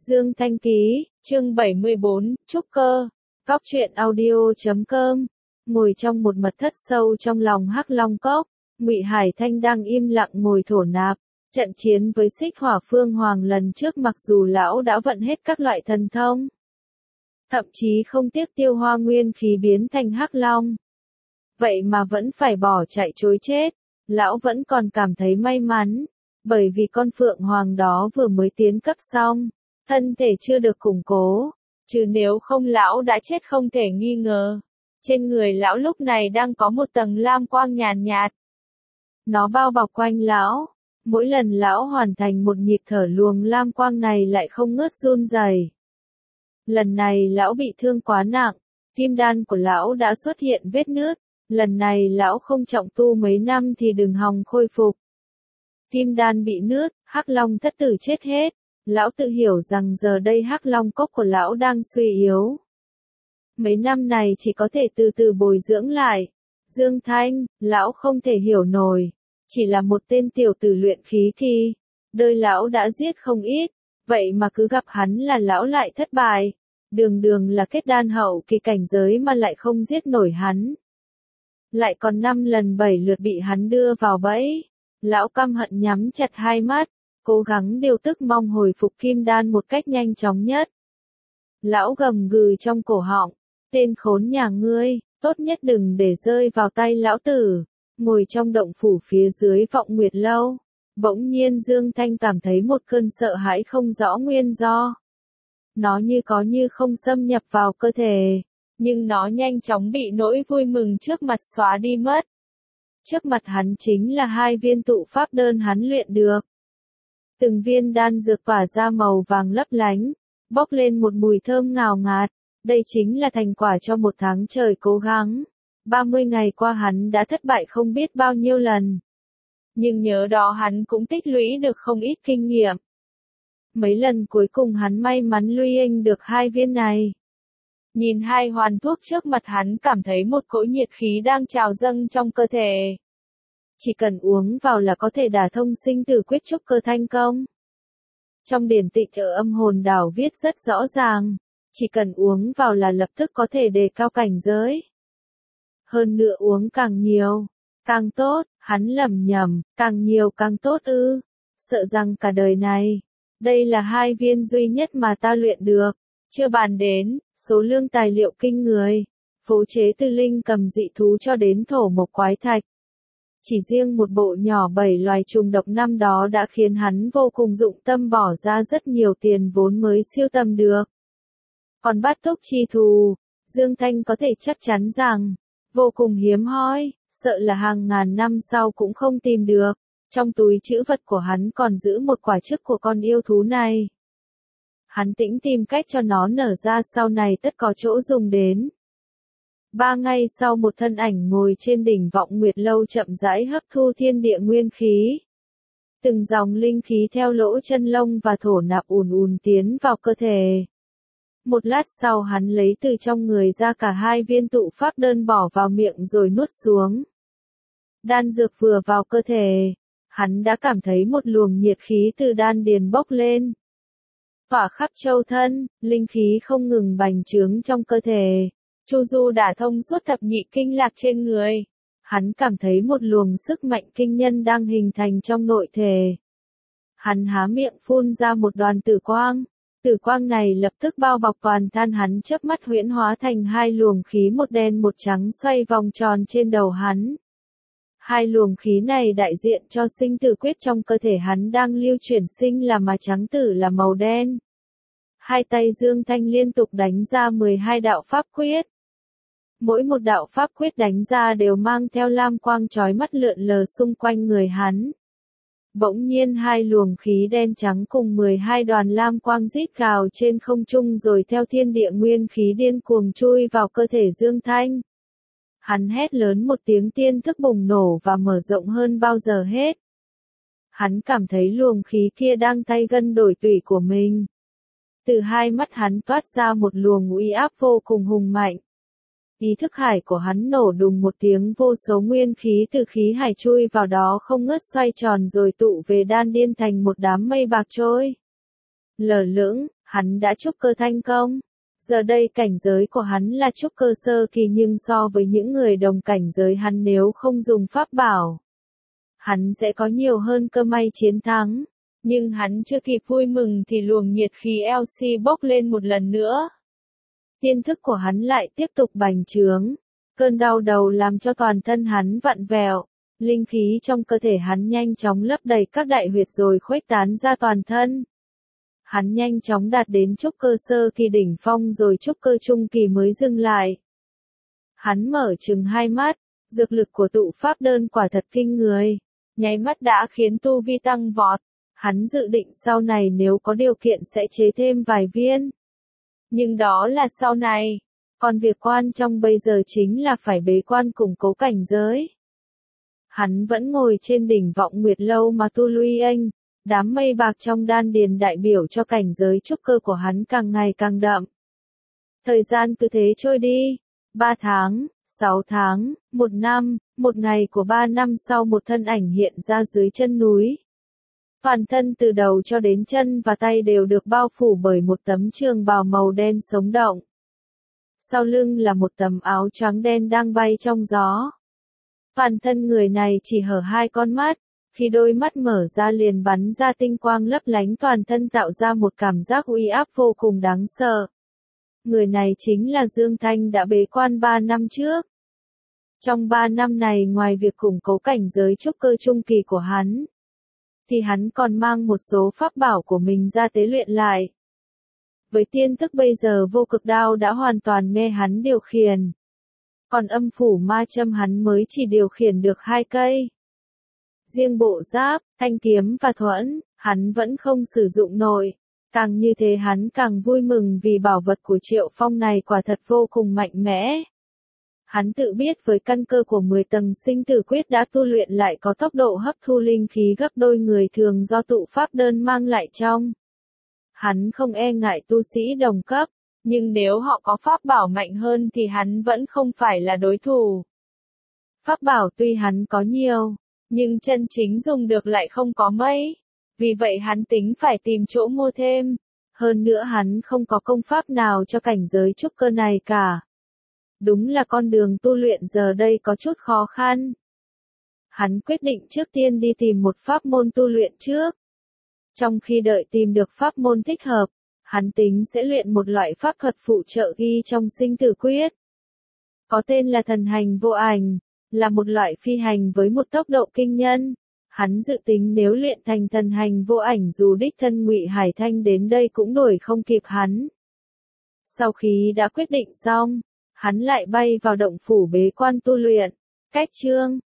Dương Thanh Ký, chương 74, Trúc Cơ, Cóc truyện audio.com. Ngồi trong một mật thất sâu trong lòng Hắc Long Cốc, Ngụy Hải Thanh đang im lặng ngồi thổ nạp. Trận chiến với Xích Hỏa Phương Hoàng lần trước mặc dù lão đã vận hết các loại thần thông, thậm chí không tiếc tiêu hoa nguyên khí biến thành Hắc Long, vậy mà vẫn phải bỏ chạy trối chết. Lão vẫn còn cảm thấy may mắn, bởi vì con Phượng Hoàng đó vừa mới tiến cấp xong, thân thể chưa được củng cố, chứ nếu không lão đã chết không thể nghi ngờ. Trên người lão lúc này đang có một tầng lam quang nhàn nhạt. Nó bao bọc quanh lão, mỗi lần lão hoàn thành một nhịp thở luồng lam quang này lại không ngớt run rẩy. Lần này lão bị thương quá nặng, kim đan của lão đã xuất hiện vết nứt, lần này lão không trọng tu mấy năm thì đừng hòng khôi phục. Kim đan bị nứt, Hắc Long thất tử chết hết, lão tự hiểu rằng giờ đây Hắc Long cốc của lão đang suy yếu. Mấy năm này chỉ có thể từ từ bồi dưỡng lại. Dương Thanh, lão không thể hiểu nổi, chỉ là một tên tiểu tử luyện khí kỳ, đời lão đã giết không ít, vậy mà cứ gặp hắn là lão lại thất bại. Đường đường là kết đan hậu kỳ cảnh giới mà lại không giết nổi hắn. Lại còn 5 lần 7 lượt bị hắn đưa vào bẫy. Lão căm hận nhắm chặt hai mắt, cố gắng điều tức mong hồi phục kim đan một cách nhanh chóng nhất. Lão gầm gừ trong cổ họng, tên khốn nhà ngươi, tốt nhất đừng để rơi vào tay lão tử. Ngồi trong động phủ phía dưới Vọng Nguyệt Lâu, bỗng nhiên Dương Thanh cảm thấy một cơn sợ hãi không rõ nguyên do. Nó như có như không xâm nhập vào cơ thể, nhưng nó nhanh chóng bị nỗi vui mừng trước mặt xóa đi mất. Trước mặt hắn chính là 2 viên tụ pháp đơn hắn luyện được. Từng viên đan dược tỏa ra màu vàng lấp lánh, bốc lên một mùi thơm ngào ngạt. Đây chính là thành quả cho một tháng trời cố gắng. 30 ngày qua hắn đã thất bại không biết bao nhiêu lần. Nhưng nhớ đó hắn cũng tích lũy được không ít kinh nghiệm. Mấy lần cuối cùng hắn may mắn lui anh được 2 viên này. Nhìn 2 hoàn thuốc trước mặt hắn cảm thấy một cỗ nhiệt khí đang trào dâng trong cơ thể. Chỉ cần uống vào là có thể đả thông sinh tử quyết trúc cơ thành công. Trong điển tịch ở Âm Hồn Đảo viết rất rõ ràng, chỉ cần uống vào là lập tức có thể đề cao cảnh giới. Hơn nữa uống càng nhiều, càng tốt, hắn lẩm nhẩm, càng nhiều càng tốt ư, sợ rằng cả đời này, đây là 2 viên duy nhất mà ta luyện được, chưa bàn đến, số lượng tài liệu kinh người, phối chế từ linh cầm dị thú cho đến thổ mộc quái thạch. Chỉ riêng một bộ nhỏ 7 loài trùng độc năm đó đã khiến hắn vô cùng dụng tâm bỏ ra rất nhiều tiền vốn mới siêu tầm được. Còn bát túc chi thù, Dương Thanh có thể chắc chắn rằng, vô cùng hiếm hoi, sợ là hàng ngàn năm sau cũng không tìm được. Trong túi trữ vật của hắn còn giữ một quả trứng của con yêu thú này. Hắn tĩnh tìm cách cho nó nở ra sau này tất có chỗ dùng đến. 3 ngày sau một thân ảnh ngồi trên đỉnh Vọng Nguyệt Lâu chậm rãi hấp thu thiên địa nguyên khí. Từng dòng linh khí theo lỗ chân lông và thổ nạp ùn ùn tiến vào cơ thể. Một lát sau hắn lấy từ trong người ra cả 2 viên tụ pháp đơn bỏ vào miệng rồi nuốt xuống. Đan dược vừa vào cơ thể, hắn đã cảm thấy một luồng nhiệt khí từ đan điền bốc lên. Tỏa khắp châu thân, linh khí không ngừng bành trướng trong cơ thể. Chu du đả thông suốt thập nhị kinh lạc trên người. Hắn cảm thấy một luồng sức mạnh kinh nhân đang hình thành trong nội thể. Hắn há miệng phun ra một đoàn tử quang. Tử quang này lập tức bao bọc toàn thân hắn, chớp mắt huyễn hóa thành 2 luồng khí một đen một trắng xoay vòng tròn trên đầu hắn. 2 luồng khí này đại diện cho sinh tử quyết trong cơ thể hắn đang lưu chuyển, sinh là màu trắng, tử là màu đen. 2 tay Dương Thanh liên tục đánh ra 12 đạo pháp quyết. Mỗi một đạo pháp quyết đánh ra đều mang theo lam quang chói mắt lượn lờ xung quanh người hắn. Bỗng nhiên 2 luồng khí đen trắng cùng 12 đoàn lam quang rít gào trên không trung rồi theo thiên địa nguyên khí điên cuồng chui vào cơ thể Dương Thanh. Hắn hét lớn một tiếng, tiên thức bùng nổ và mở rộng hơn bao giờ hết. Hắn cảm thấy luồng khí kia đang thay gân đổi tủy của mình. Từ 2 mắt hắn toát ra một luồng uy áp vô cùng hùng mạnh. Ý thức hải của hắn nổ đùng một tiếng, vô số nguyên khí từ khí hải chui vào đó không ngớt xoay tròn rồi tụ về đan điên thành một đám mây bạc trôi. Lờ lững, Hắn đã trúc cơ thành công. Giờ đây cảnh giới của hắn là trúc cơ sơ kỳ, nhưng so với những người đồng cảnh giới hắn, nếu không dùng pháp bảo, hắn sẽ có nhiều hơn cơ may chiến thắng. Nhưng hắn chưa kịp vui mừng thì luồng nhiệt khí LC bốc lên một lần nữa. Tiên thức của hắn lại tiếp tục bành trướng. Cơn đau đầu làm cho toàn thân hắn vặn vẹo. Linh khí trong cơ thể hắn nhanh chóng lấp đầy các đại huyệt rồi khuếch tán ra toàn thân. Hắn nhanh chóng đạt đến trúc cơ sơ kỳ đỉnh phong rồi trúc cơ trung kỳ mới dừng lại. Hắn mở trừng hai mắt, dược lực của tụ pháp đơn quả thật kinh người. Nháy mắt đã khiến tu vi tăng vọt. Hắn dự định sau này nếu có điều kiện sẽ chế thêm vài viên. Nhưng đó là sau này. Còn việc quan trọng bây giờ chính là phải bế quan củng cố cảnh giới. Hắn vẫn ngồi trên đỉnh Vọng Nguyệt Lâu mà tu luyện. Đám mây bạc trong đan điền đại biểu cho cảnh giới trúc cơ của hắn càng ngày càng đậm. Thời gian cứ thế trôi đi. 3 tháng, 6 tháng, 1 năm, một ngày của 3 năm sau một thân ảnh hiện ra dưới chân núi. Toàn thân từ đầu cho đến chân và tay đều được bao phủ bởi một tấm trường bào màu đen sống động. Sau lưng là một tấm áo trắng đen đang bay trong gió. Toàn thân người này chỉ hở 2 con mắt, khi đôi mắt mở ra liền bắn ra tinh quang lấp lánh, toàn thân tạo ra một cảm giác uy áp vô cùng đáng sợ. Người này chính là Dương Thanh đã bế quan 3 năm trước. Trong 3 năm này ngoài việc củng cố cảnh giới trúc cơ trung kỳ của hắn, thì hắn còn mang một số pháp bảo của mình ra tế luyện lại. Với tiên thức bây giờ vô cực đao đã hoàn toàn nghe hắn điều khiển. Còn âm phủ ma châm hắn mới chỉ điều khiển được 2 cây. Riêng bộ giáp, thanh kiếm và thuẫn, hắn vẫn không sử dụng nổi. Càng như thế hắn càng vui mừng vì bảo vật của Triệu Phong này quả thật vô cùng mạnh mẽ. Hắn tự biết với căn cơ của 10 tầng sinh tử quyết đã tu luyện lại có tốc độ hấp thu linh khí gấp đôi người thường do tụ pháp đơn mang lại trong. Hắn không e ngại tu sĩ đồng cấp, nhưng nếu họ có pháp bảo mạnh hơn thì hắn vẫn không phải là đối thủ. Pháp bảo tuy hắn có nhiều, nhưng chân chính dùng được lại không có mấy. Vì vậy hắn tính phải tìm chỗ mua thêm. Hơn nữa hắn không có công pháp nào cho cảnh giới trúc cơ này cả. Đúng là con đường tu luyện giờ đây có chút khó khăn. Hắn quyết định trước tiên đi tìm một pháp môn tu luyện trước. Trong khi đợi tìm được pháp môn thích hợp, hắn tính sẽ luyện một loại pháp thuật phụ trợ ghi trong sinh tử quyết. Có tên là thần hành vô ảnh, là một loại phi hành với một tốc độ kinh nhân. Hắn dự tính nếu luyện thành thần hành vô ảnh dù đích thân Ngụy Hải Thanh đến đây cũng đuổi không kịp hắn. Sau khi đã quyết định xong, hắn lại bay vào động phủ bế quan tu luyện. Cách chương